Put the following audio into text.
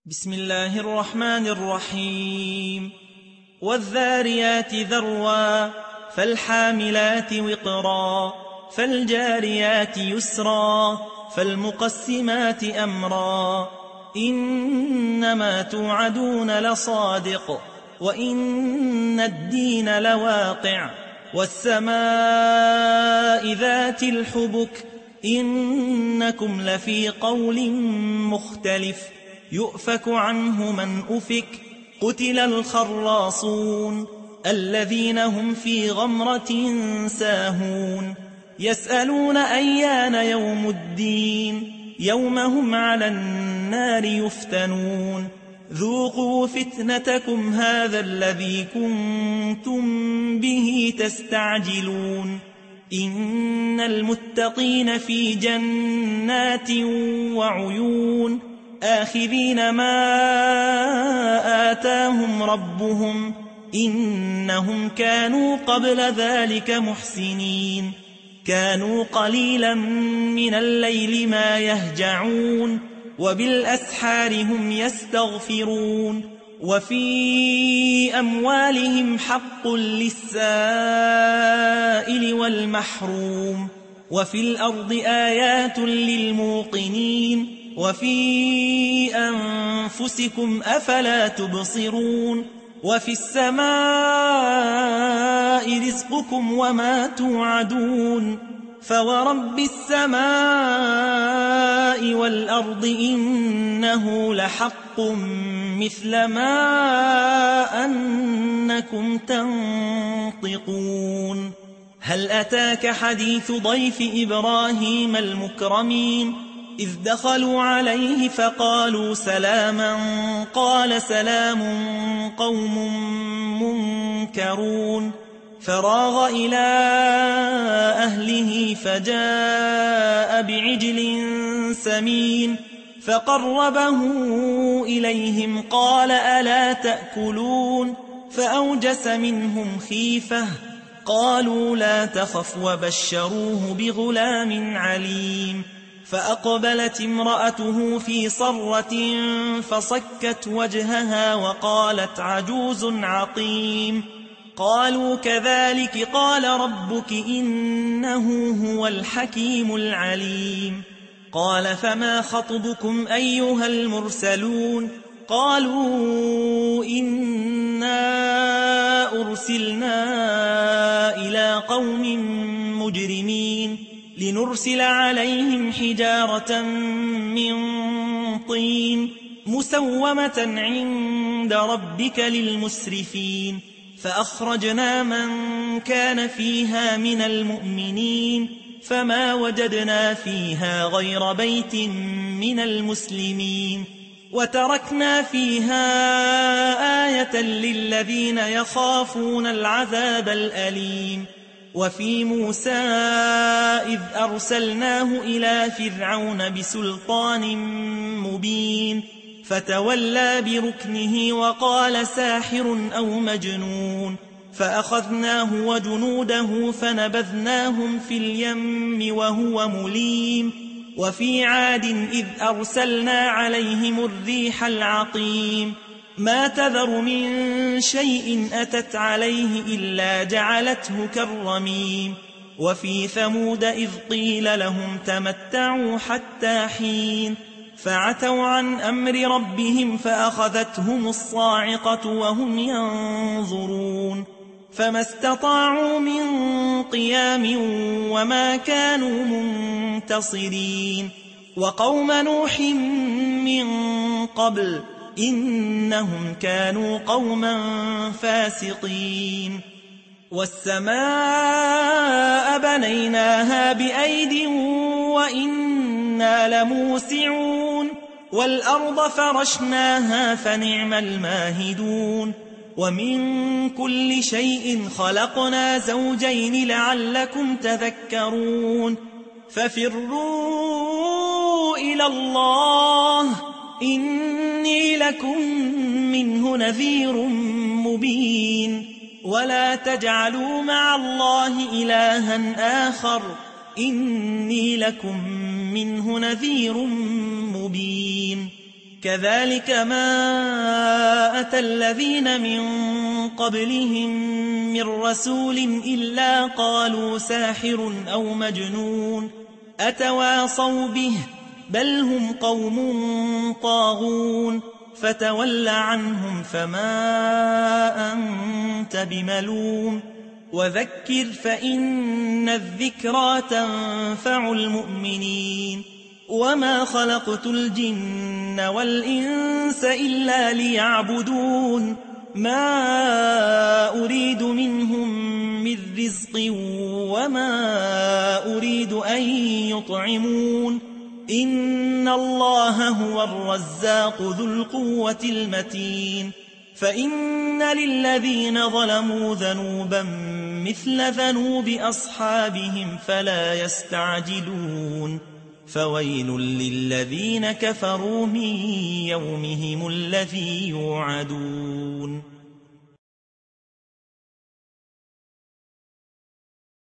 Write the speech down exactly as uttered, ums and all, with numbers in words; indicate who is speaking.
Speaker 1: بسم الله الرحمن الرحيم والذاريات ذروا فالحاملات وقرا فالجاريات يسرا فالمقسمات أمرا إنما توعدون لصادق وإن الدين لواقع والسماء ذات الحبك إنكم لفي قول مختلف يؤفك عنه من أفك قتل الخراصون الذين هم في غمرة ساهون يسألون أيان يوم الدين يوم هم على النار يفتنون ذوقوا فتنتكم هذا الذي كنتم به تستعجلون إن المتقين في جنات وعيون آخذين ما آتاهم ربهم إنهم كانوا قبل ذلك محسنين كانوا قليلا من الليل ما يهجعون وبالأسحار هم يستغفرون وفي أموالهم حق للسائل والمحروم وفي الأرض آيات للموقنين وفي أنفسكم أفلا تبصرون وفي السماء رزقكم وما توعدون فورب السماء والأرض إنه لحق مثل ما أنكم تنطقون هل أتاك حديث ضيف إبراهيم المكرمين إذ دخلوا عليه فقالوا سلاما قال سلام قوم منكرون فراغ إلى أهله فجاء بعجل سمين فقربه إليهم قال ألا تأكلون فأوجس منهم خيفة قالوا لا تخف وبشروه بغلام عليم فأقبلت امرأته في صرة فصكت وجهها وقالت عجوز عقيم قالوا كذلك قال ربك إنه هو الحكيم العليم قال فما خطبكم أيها المرسلون قالوا إنا أرسلنا إلى قوم مجرمين لنرسل عليهم حجارة من طين مسومة عند ربك للمسرفين فأخرجنا من كان فيها من المؤمنين فما وجدنا فيها غير بيت من المسلمين وتركنا فيها آية للذين يخافون العذاب الأليم وفي موسى إذ أرسلناه إلى فرعون بسلطان مبين فتولى بركنه وقال ساحر أو مجنون فأخذناه وجنوده فنبذناهم في اليم وهو مليم وفي عاد إذ أرسلنا عليهم الريح العقيم ما تذر من شيء أتت عليه إلا جعلته كالرميم وفي ثمود إذ قيل لهم تمتعوا حتى حين فعتوا عن أمر ربهم فأخذتهم الصاعقة وهم ينظرون فما استطاعوا من قيام وما كانوا منتصرين وقوم نوح من قبل إنهم كانوا قوما فاسقين والسماء بنيناها بأيد وإنا لموسعون والأرض فرشناها فنعم الماهدون ومن كل شيء خلقنا زوجين لعلكم تذكرون ففروا إلى الله إني لكم منه نذير مبين ولا تجعلوا مع الله إلها آخر إني لكم منه نذير مبين كذلك ما أتى الذين من قبلهم من رسول إلا قالوا ساحر أو مجنون أتواصوا به بل هم قوم طاغون فتول عنهم فما أنت بملوم وذكر فإن الذكرى تنفع المؤمنين وما خلقت الجن والإنس إلا ليعبدون ما أريد منهم من رزق وما أريد أن يطعمون إن الله هو الرزاق ذو القوة المتين فإن للذين ظلموا ذنوبا مثل ذنوب أصحابهم فلا يستعجلون فويل للذين كفروا من يومهم الذي يوعدون